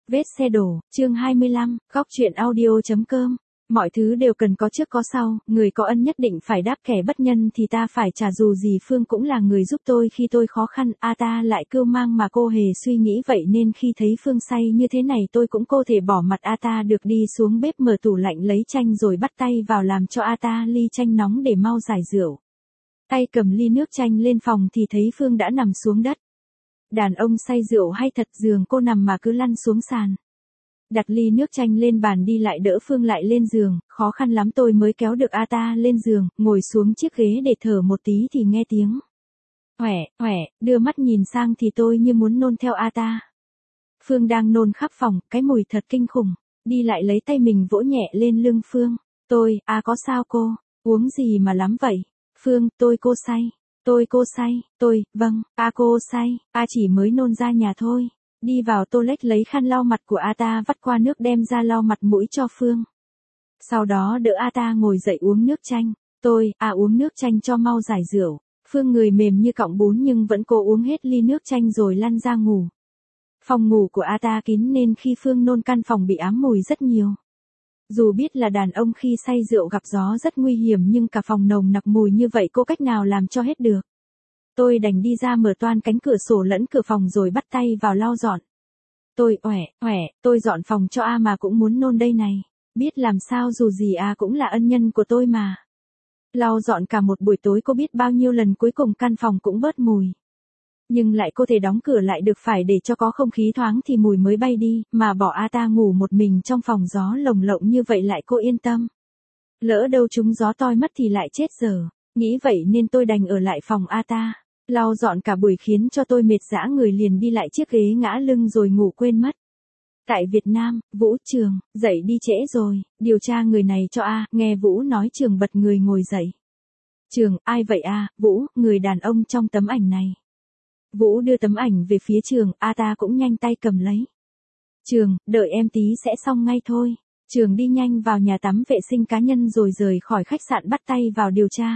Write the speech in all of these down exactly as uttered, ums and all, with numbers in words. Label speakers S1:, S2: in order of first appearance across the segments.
S1: Vết xe đổ, chương hai mươi lăm, góc truyện audio.com. Mọi thứ đều cần có trước có sau, người có ân nhất định phải đáp, kẻ bất nhân thì ta phải trả. Dù gì Phương cũng là người giúp tôi khi tôi khó khăn, a ta lại cưu mang mà cô hề suy nghĩ vậy nên khi thấy Phương say như thế này tôi cũng cô thể bỏ mặt a ta được, đi xuống bếp mở tủ lạnh lấy chanh rồi bắt tay vào làm cho a ta ly chanh nóng để mau giải rượu. Tay cầm ly nước chanh lên phòng thì thấy Phương đã nằm xuống đất. Đàn ông say rượu hay thật, giường cô nằm mà cứ lăn xuống sàn. Đặt ly nước chanh lên bàn đi lại đỡ Phương lại lên giường, khó khăn lắm tôi mới kéo được a ta lên giường, ngồi xuống chiếc ghế để thở một tí thì nghe tiếng "Hoẻ, hoẻ", đưa mắt nhìn sang thì tôi như muốn nôn theo a ta. Phương đang nôn khắp phòng, cái mùi thật kinh khủng, đi lại lấy tay mình vỗ nhẹ lên lưng Phương. Tôi, "À có sao cô, uống gì mà lắm vậy?" Phương, "Tôi cô say. Tôi cô say." Tôi, "Vâng, a cô say, a chỉ mới nôn ra nhà thôi." Đi vào toilet lấy khăn lau mặt của a ta vắt qua nước đem ra lau mặt mũi cho Phương. Sau đó đỡ a ta ngồi dậy uống nước chanh. Tôi, "À uống nước chanh cho mau giải rượu." Phương người mềm như cọng bún nhưng vẫn cố uống hết ly nước chanh rồi lăn ra ngủ. Phòng ngủ của a ta kín nên khi Phương nôn căn phòng bị ám mùi rất nhiều. Dù biết là đàn ông khi say rượu gặp gió rất nguy hiểm nhưng cả phòng nồng nặc mùi như vậy cô cách nào làm cho hết được. Tôi đành đi ra mở toang cánh cửa sổ lẫn cửa phòng rồi bắt tay vào lau dọn. Tôi, "Oẻ, oẻ, tôi dọn phòng cho a mà cũng muốn nôn đây này. Biết làm sao, dù gì a cũng là ân nhân của tôi mà." Lau dọn cả một buổi tối cô biết bao nhiêu lần cuối cùng căn phòng cũng bớt mùi. Nhưng lại cô thể đóng cửa lại được, phải để cho có không khí thoáng thì mùi mới bay đi, mà bỏ a ta ngủ một mình trong phòng gió lồng lộng như vậy lại cô yên tâm. Lỡ đâu trúng gió toi mất thì lại chết dở. Nghĩ vậy nên tôi đành ở lại phòng a ta. Lau dọn cả buổi khiến cho tôi mệt dã người, liền đi lại chiếc ghế ngã lưng rồi ngủ quên mất. Tại Việt Nam, Vũ, Trường, dậy đi trễ rồi, điều tra người này cho a. Nghe Vũ nói Trường bật người ngồi dậy. Trường, "Ai vậy a?" "Vũ, người đàn ông trong tấm ảnh này." Vũ đưa tấm ảnh về phía Trường, a ta cũng nhanh tay cầm lấy. "Trường, đợi em tí sẽ xong ngay thôi." Trường đi nhanh vào nhà tắm vệ sinh cá nhân rồi rời khỏi khách sạn bắt tay vào điều tra.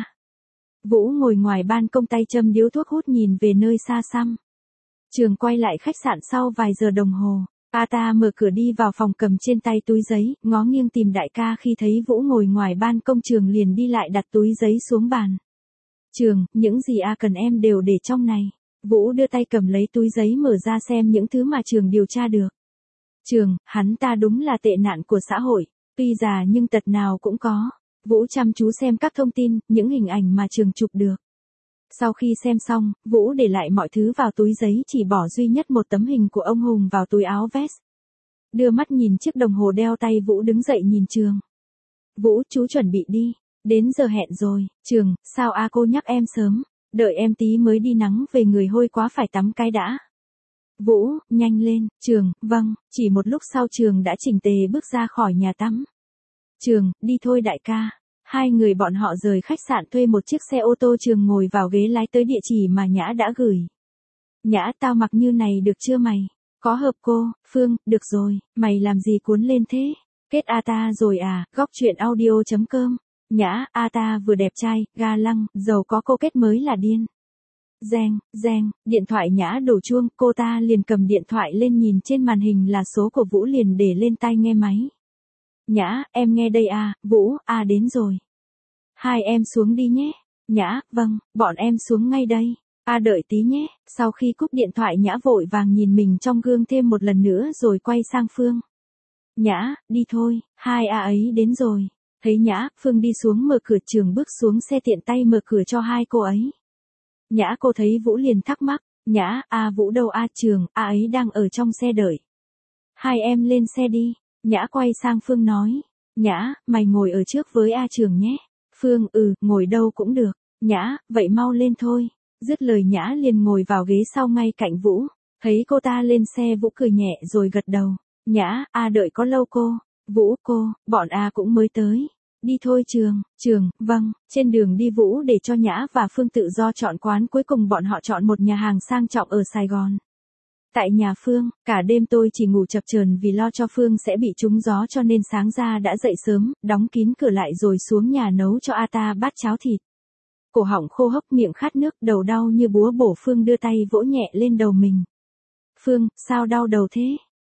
S1: Vũ ngồi ngoài ban công tay châm điếu thuốc hút nhìn về nơi xa xăm. Trường quay lại khách sạn sau vài giờ đồng hồ. A ta mở cửa đi vào phòng cầm trên tay túi giấy, ngó nghiêng tìm đại ca. Khi thấy Vũ ngồi ngoài ban công Trường liền đi lại đặt túi giấy xuống bàn. "Trường, những gì a cần em đều để trong này." Vũ đưa tay cầm lấy túi giấy mở ra xem những thứ mà Trường điều tra được. "Trường, hắn ta đúng là tệ nạn của xã hội, tuy già nhưng tật nào cũng có." Vũ chăm chú xem các thông tin, những hình ảnh mà Trường chụp được. Sau khi xem xong, Vũ để lại mọi thứ vào túi giấy, chỉ bỏ duy nhất một tấm hình của ông Hùng vào túi áo vest. Đưa mắt nhìn chiếc đồng hồ đeo tay, Vũ đứng dậy nhìn Trường. "Vũ, chú chuẩn bị đi. Đến giờ hẹn rồi." "Trường, sao a cô nhắc em sớm. Đợi em tí mới đi, nắng về người hôi quá, phải tắm cái đã." "Vũ, nhanh lên." "Trường, vâng." Chỉ một lúc sau Trường đã chỉnh tề bước ra khỏi nhà tắm. "Trường, đi thôi đại ca." Hai người bọn họ rời khách sạn thuê một chiếc xe ô tô. Trường ngồi vào ghế lái tới địa chỉ mà Nhã đã gửi. "Nhã, tao mặc như này được chưa mày? Có hợp cô?" "Phương, được rồi, mày làm gì cuốn lên thế? Kết a ta rồi à?" Góc truyện audio.com. Nhã, a ta vừa đẹp trai, ga lăng, giàu có, cô kết mới là điên. Reng, reng, điện thoại Nhã đổ chuông, cô ta liền cầm điện thoại lên nhìn trên màn hình là số của Vũ liền để lên tai nghe máy. "Nhã, em nghe đây à." "Vũ, à đến rồi. Hai em xuống đi nhé." "Nhã, vâng, bọn em xuống ngay đây." "À đợi tí nhé." Sau khi cúp điện thoại Nhã vội vàng nhìn mình trong gương thêm một lần nữa rồi quay sang Phương. "Nhã, đi thôi, hai a ấy đến rồi." Thấy Nhã, Phương đi xuống mở cửa. Trường bước xuống xe tiện tay mở cửa cho hai cô ấy. Nhã cô thấy Vũ liền thắc mắc. "Nhã, a Vũ đâu a?" "Trường, a ấy đang ở trong xe đợi. Hai em lên xe đi." Nhã quay sang Phương nói. "Nhã, mày ngồi ở trước với a Trường nhé." Phương, "Ừ, ngồi đâu cũng được." Nhã, "Vậy mau lên thôi." Dứt lời Nhã liền ngồi vào ghế sau ngay cạnh Vũ. Thấy cô ta lên xe, Vũ cười nhẹ rồi gật đầu. "Nhã, a đợi có lâu cô?" "Vũ, cô, bọn a cũng mới tới." "Đi thôi Trường." "Trường, vâng." Trên đường đi Vũ để cho Nhã và Phương tự do chọn quán, cuối cùng bọn họ chọn một nhà hàng sang trọng ở Sài Gòn. Tại nhà Phương, cả đêm tôi chỉ ngủ chập chờn vì lo cho Phương sẽ bị trúng gió, cho nên sáng ra đã dậy sớm, đóng kín cửa lại rồi xuống nhà nấu cho a ta bát cháo thịt. Cổ họng khô hốc, miệng khát nước, đầu đau như búa bổ. Phương đưa tay vỗ nhẹ lên đầu mình. "Phương, sao đau đầu thế?"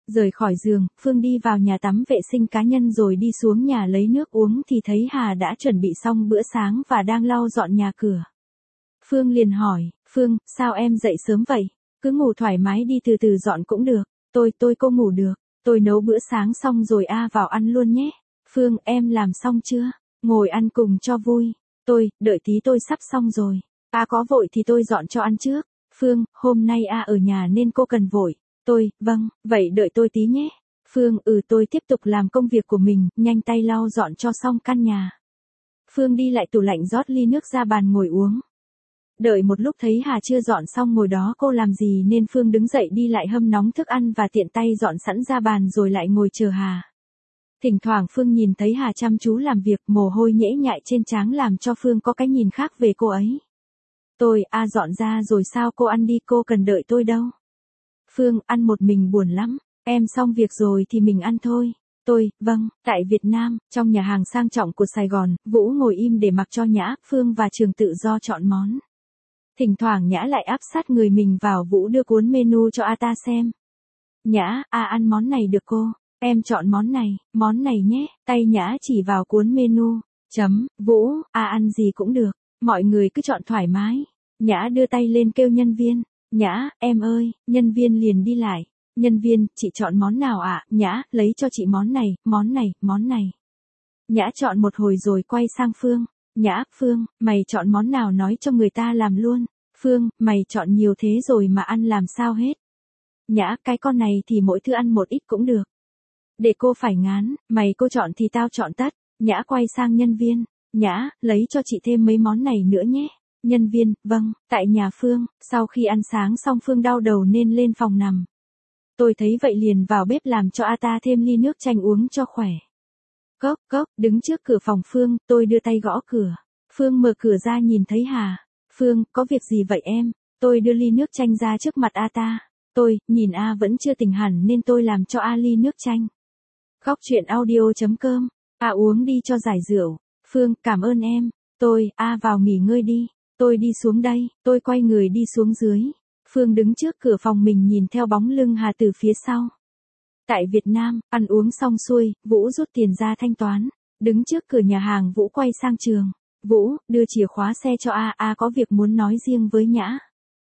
S1: Rời khỏi giường, Phương đi vào nhà tắm vệ sinh cá nhân rồi đi xuống nhà lấy nước uống thì thấy Hà đã chuẩn bị xong bữa sáng và đang lau dọn nhà cửa. Phương liền hỏi, Phương, sao em dậy sớm vậy? Cứ ngủ thoải mái đi, từ từ dọn cũng được. Tôi, tôi cô ngủ được. Tôi nấu bữa sáng xong rồi a vào ăn luôn nhé. Phương, em làm xong chưa? Ngồi ăn cùng cho vui. Tôi, đợi tí tôi sắp xong rồi. A có vội thì tôi dọn cho ăn trước. Phương, hôm nay A ở nhà nên cô cần vội. Tôi, vâng, vậy đợi tôi tí nhé. Phương, ừ tôi tiếp tục làm công việc của mình, nhanh tay lau dọn cho xong căn nhà. Phương đi lại tủ lạnh rót ly nước ra bàn ngồi uống. Đợi một lúc thấy Hà chưa dọn xong ngồi đó cô làm gì nên Phương đứng dậy đi lại hâm nóng thức ăn và tiện tay dọn sẵn ra bàn rồi lại ngồi chờ Hà. Thỉnh thoảng Phương nhìn thấy Hà chăm chú làm việc, mồ hôi nhễ nhại trên trán làm cho Phương có cái nhìn khác về cô ấy. Tôi, a dọn ra rồi sao, cô ăn đi, cô cần đợi tôi đâu. Phương, ăn một mình buồn lắm, em xong việc rồi thì mình ăn thôi. Tôi, vâng, tại Việt Nam, trong nhà hàng sang trọng của Sài Gòn, Vũ ngồi im để mặc cho Nhã, Phương và Trường tự do chọn món. Thỉnh thoảng Nhã lại áp sát người mình vào, Vũ đưa cuốn menu cho a ta xem. Nhã, a ăn món này được cô, em chọn món này, món này nhé, tay Nhã chỉ vào cuốn menu. Chấm, Vũ, a ăn gì cũng được, mọi người cứ chọn thoải mái. Nhã đưa tay lên kêu nhân viên. Nhã, em ơi, nhân viên liền đi lại. Nhân viên, chị chọn món nào ạ? À? Nhã, lấy cho chị món này, món này, món này. Nhã chọn một hồi rồi quay sang Phương. Nhã, Phương, mày chọn món nào nói cho người ta làm luôn. Phương, mày chọn nhiều thế rồi mà ăn làm sao hết. Nhã, cái con này thì mỗi thứ ăn một ít cũng được. Để cô phải ngán, mày cô chọn thì tao chọn tất. Nhã quay sang nhân viên. Nhã, lấy cho chị thêm mấy món này nữa nhé. Nhân viên, vâng, tại nhà Phương, sau khi ăn sáng xong Phương đau đầu nên lên phòng nằm. Tôi thấy vậy liền vào bếp làm cho a ta thêm ly nước chanh uống cho khỏe. Cốc, cốc, đứng trước cửa phòng Phương, tôi đưa tay gõ cửa. Phương mở cửa ra nhìn thấy Hà. Phương, có việc gì vậy em? Tôi đưa ly nước chanh ra trước mặt a ta. Tôi, nhìn A vẫn chưa tỉnh hẳn nên tôi làm cho A ly nước chanh. Góc truyện audio chấm com. A uống đi cho giải rượu. Phương, cảm ơn em. Tôi, A vào nghỉ ngơi đi. Tôi đi xuống đây, tôi quay người đi xuống dưới. Phương đứng trước cửa phòng mình nhìn theo bóng lưng Hà từ phía sau. Tại Việt Nam, ăn uống xong xuôi, Vũ rút tiền ra thanh toán. Đứng trước cửa nhà hàng Vũ quay sang Trường. Vũ, đưa chìa khóa xe cho A, A có việc muốn nói riêng với Nhã.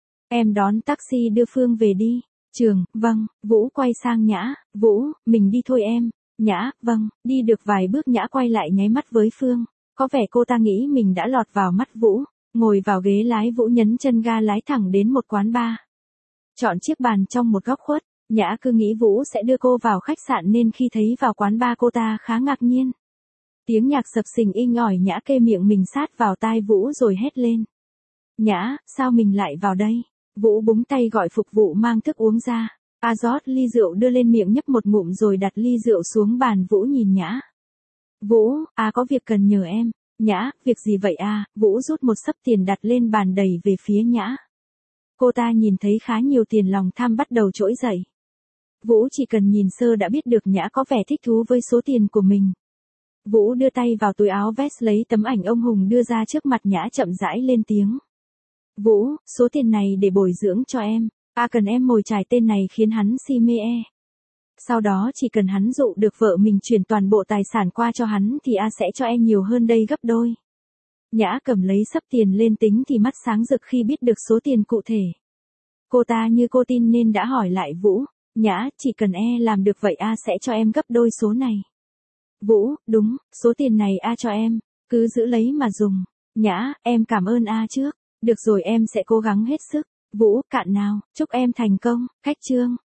S1: Em đón taxi đưa Phương về đi. Trường, vâng, Vũ quay sang Nhã. Vũ, mình đi thôi em. Nhã, vâng, đi được vài bước Nhã quay lại nháy mắt với Phương. Có vẻ cô ta nghĩ mình đã lọt vào mắt Vũ. Ngồi vào ghế lái Vũ nhấn chân ga lái thẳng đến một quán bar. Chọn chiếc bàn trong một góc khuất, Nhã cứ nghĩ Vũ sẽ đưa cô vào khách sạn nên khi thấy vào quán bar cô ta khá ngạc nhiên. Tiếng nhạc sập sình inh ỏi, Nhã kê miệng mình sát vào tai Vũ rồi hét lên. Nhã, sao mình lại vào đây? Vũ búng tay gọi phục vụ mang thức uống ra. A rót ly rượu đưa lên miệng nhấp một ngụm rồi đặt ly rượu xuống bàn. Vũ nhìn Nhã. Vũ, A có việc cần nhờ em. Nhã, việc gì vậy a? Vũ rút một xấp tiền đặt lên bàn đẩy về phía Nhã. Cô ta nhìn thấy khá nhiều tiền, lòng tham bắt đầu trỗi dậy. Vũ chỉ cần nhìn sơ đã biết được Nhã có vẻ thích thú với số tiền của mình. Vũ đưa tay vào túi áo vest lấy tấm ảnh ông Hùng đưa ra trước mặt Nhã, chậm rãi lên tiếng. Vũ, số tiền này để bồi dưỡng cho em. A cần em mồi chài tên này khiến hắn si mê e. Sau đó chỉ cần hắn dụ được vợ mình chuyển toàn bộ tài sản qua cho hắn thì A sẽ cho em nhiều hơn đây gấp đôi. Nhã cầm lấy xấp tiền lên tính thì mắt sáng rực khi biết được số tiền cụ thể. Cô ta như cô tin nên đã hỏi lại Vũ. Nhã, chỉ cần e làm được vậy A sẽ cho em gấp đôi số này. Vũ, đúng, số tiền này A cho em, cứ giữ lấy mà dùng. Nhã, em cảm ơn A trước. Được rồi, em sẽ cố gắng hết sức. Vũ, cạn nào, chúc em thành công. Khách trương.